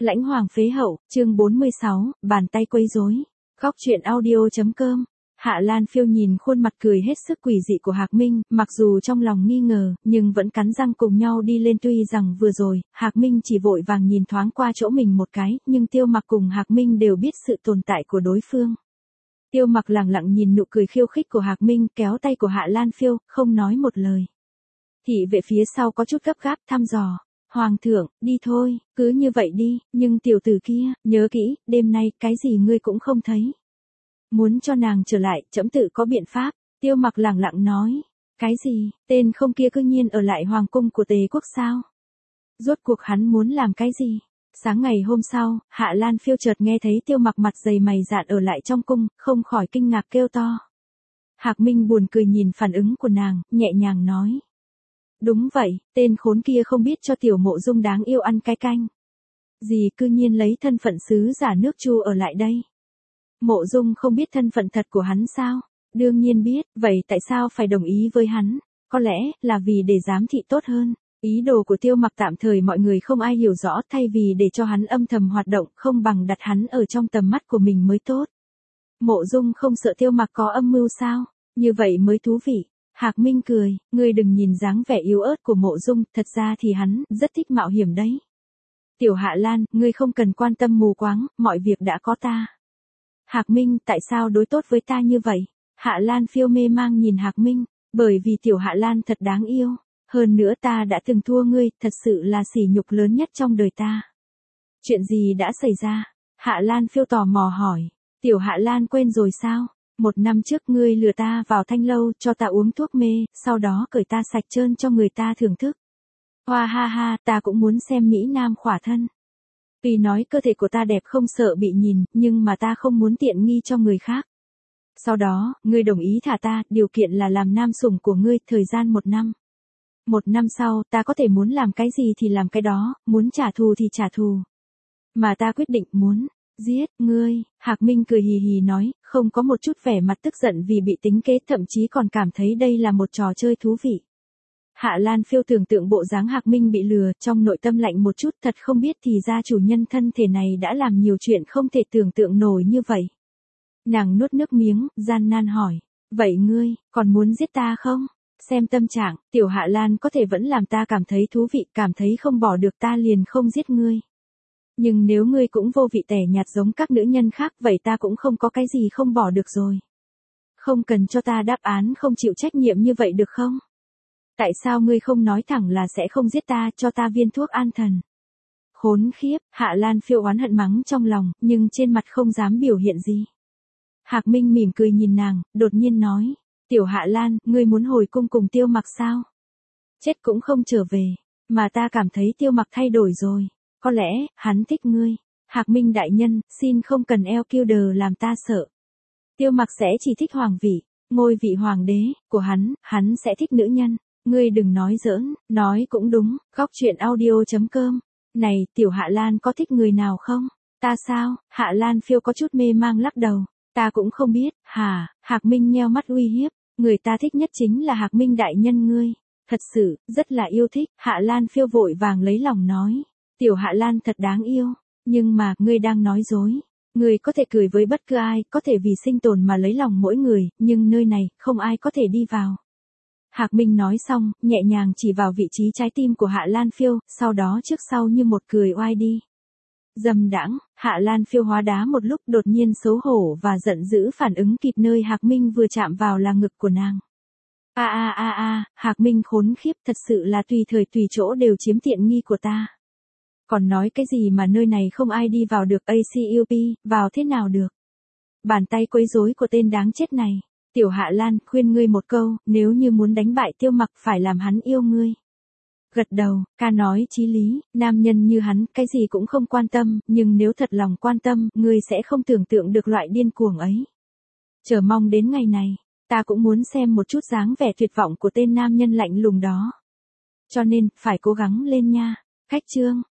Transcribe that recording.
Lãnh hoàng phế hậu, chương 46, bàn tay quấy rối. Góc truyện audio.com. Hạ Lan Phiêu nhìn khuôn mặt cười hết sức quỷ dị của Hạc Minh, mặc dù trong lòng nghi ngờ, nhưng vẫn cắn răng cùng nhau đi lên. Tuy rằng vừa rồi, Hạc Minh chỉ vội vàng nhìn thoáng qua chỗ mình một cái, nhưng Tiêu Mặc cùng Hạc Minh đều biết sự tồn tại của đối phương. Tiêu Mặc lẳng lặng nhìn nụ cười khiêu khích của Hạc Minh, kéo tay của Hạ Lan Phiêu, không nói một lời. Thị vệ phía sau có chút gấp gáp thăm dò. Hoàng thượng, đi thôi, cứ như vậy đi, nhưng tiểu tử kia, nhớ kỹ, đêm nay cái gì ngươi cũng không thấy. Muốn cho nàng trở lại, trẫm tự có biện pháp. Tiêu Mặc lẳng lặng nói. Cái gì, tên không kia cư nhiên ở lại hoàng cung của Tề quốc sao? Rốt cuộc hắn muốn làm cái gì? Sáng ngày hôm sau, Hạ Lan Phiêu chợt nghe thấy Tiêu Mặc mặt dày mày dạn ở lại trong cung, không khỏi kinh ngạc kêu to. Hạc Minh buồn cười nhìn phản ứng của nàng, nhẹ nhàng nói. Đúng vậy, tên khốn kia không biết cho tiểu Mộ Dung đáng yêu ăn cái canh. Gì cư nhiên lấy thân phận sứ giả nước Chu ở lại đây. Mộ Dung không biết thân phận thật của hắn sao? Đương nhiên biết, vậy tại sao phải đồng ý với hắn? Có lẽ là vì để giám thị tốt hơn. Ý đồ của Tiêu Mặc tạm thời mọi người không ai hiểu rõ, thay vì để cho hắn âm thầm hoạt động, không bằng đặt hắn ở trong tầm mắt của mình mới tốt. Mộ Dung không sợ Tiêu Mặc có âm mưu sao? Như vậy mới thú vị. Hạc Minh cười, ngươi đừng nhìn dáng vẻ yếu ớt của Mộ Dung, thật ra thì hắn rất thích mạo hiểm đấy. Tiểu Hạ Lan, ngươi không cần quan tâm mù quáng, mọi việc đã có ta. Hạc Minh, tại sao đối tốt với ta như vậy? Hạ Lan Phiêu mê mang nhìn Hạc Minh, bởi vì tiểu Hạ Lan thật đáng yêu. Hơn nữa ta đã từng thua ngươi, thật sự là sỉ nhục lớn nhất trong đời ta. Chuyện gì đã xảy ra? Hạ Lan Phiêu tò mò hỏi. Tiểu Hạ Lan quên rồi sao? 1 năm trước ngươi lừa ta vào thanh lâu cho ta uống thuốc mê, sau đó cởi ta sạch trơn cho người ta thưởng thức. Hoa ha ha, ta cũng muốn xem Mỹ Nam khỏa thân. Vì nói cơ thể của ta đẹp không sợ bị nhìn, nhưng mà ta không muốn tiện nghi cho người khác. Sau đó, ngươi đồng ý thả ta, điều kiện là làm nam sủng của ngươi, thời gian 1 năm. 1 năm sau, ta có thể muốn làm cái gì thì làm cái đó, muốn trả thù thì trả thù. Mà ta quyết định muốn giết ngươi. Hạc Minh cười hì hì nói, không có một chút vẻ mặt tức giận vì bị tính kế, thậm chí còn cảm thấy đây là một trò chơi thú vị. Hạ Lan Phiêu tưởng tượng bộ dáng Hạc Minh bị lừa, trong nội tâm lạnh một chút, thật không biết thì ra chủ nhân thân thể này đã làm nhiều chuyện không thể tưởng tượng nổi như vậy. Nàng nuốt nước miếng, gian nan hỏi, vậy ngươi, còn muốn giết ta không? Xem tâm trạng, tiểu Hạ Lan có thể vẫn làm ta cảm thấy thú vị, cảm thấy không bỏ được ta liền không giết ngươi. Nhưng nếu ngươi cũng vô vị tẻ nhạt giống các nữ nhân khác, vậy ta cũng không có cái gì không bỏ được rồi. Không cần cho ta đáp án không chịu trách nhiệm như vậy được không? Tại sao ngươi không nói thẳng là sẽ không giết ta, cho ta viên thuốc an thần? Khốn khiếp, Hạ Lan Phiêu oán hận mắng trong lòng, nhưng trên mặt không dám biểu hiện gì. Hạc Minh mỉm cười nhìn nàng, đột nhiên nói, tiểu Hạ Lan, ngươi muốn hồi cung cùng Tiêu Mặc sao? Chết cũng không trở về, mà ta cảm thấy Tiêu Mặc thay đổi rồi, có lẽ, hắn thích ngươi. Hạc Minh đại nhân, xin không cần eo kiêu đờ làm ta sợ. Tiêu Mặc sẽ chỉ thích hoàng vị, ngôi vị hoàng đế, của hắn sẽ thích nữ nhân. Ngươi đừng nói giỡn, nói cũng đúng. Góc truyện audio.com. Này, tiểu Hạ Lan có thích người nào không? Ta sao? Hạ Lan Phiêu có chút mê mang lắc đầu. Ta cũng không biết. Hả? Hạc Minh nheo mắt uy hiếp. Người ta thích nhất chính là Hạc Minh đại nhân ngươi. Thật sự, rất là yêu thích. Hạ Lan Phiêu vội vàng lấy lòng nói. Tiểu Hạ Lan thật đáng yêu. Nhưng mà, ngươi đang nói dối. Ngươi có thể cười với bất cứ ai, có thể vì sinh tồn mà lấy lòng mỗi người, nhưng nơi này, không ai có thể đi vào. Hạc Minh nói xong, nhẹ nhàng chỉ vào vị trí trái tim của Hạ Lan Phiêu, sau đó trước sau như một cười oai đi. Dâm đãng, Hạ Lan Phiêu hóa đá một lúc, đột nhiên xấu hổ và giận dữ phản ứng kịp nơi Hạc Minh vừa chạm vào là ngực của nàng. Hạc Minh khốn khiếp, thật sự là tùy thời tùy chỗ đều chiếm tiện nghi của ta. Còn nói cái gì mà nơi này không ai đi vào được, ACUP, vào thế nào được? Bàn tay quấy rối của tên đáng chết này. Tiểu Hạ Lan, khuyên ngươi một câu, nếu như muốn đánh bại Tiêu Mặc phải làm hắn yêu ngươi. Gật đầu, ca nói chí lý, nam nhân như hắn, cái gì cũng không quan tâm, nhưng nếu thật lòng quan tâm, ngươi sẽ không tưởng tượng được loại điên cuồng ấy. Chờ mong đến ngày này, ta cũng muốn xem một chút dáng vẻ tuyệt vọng của tên nam nhân lạnh lùng đó. Cho nên, phải cố gắng lên nha. Khách chương.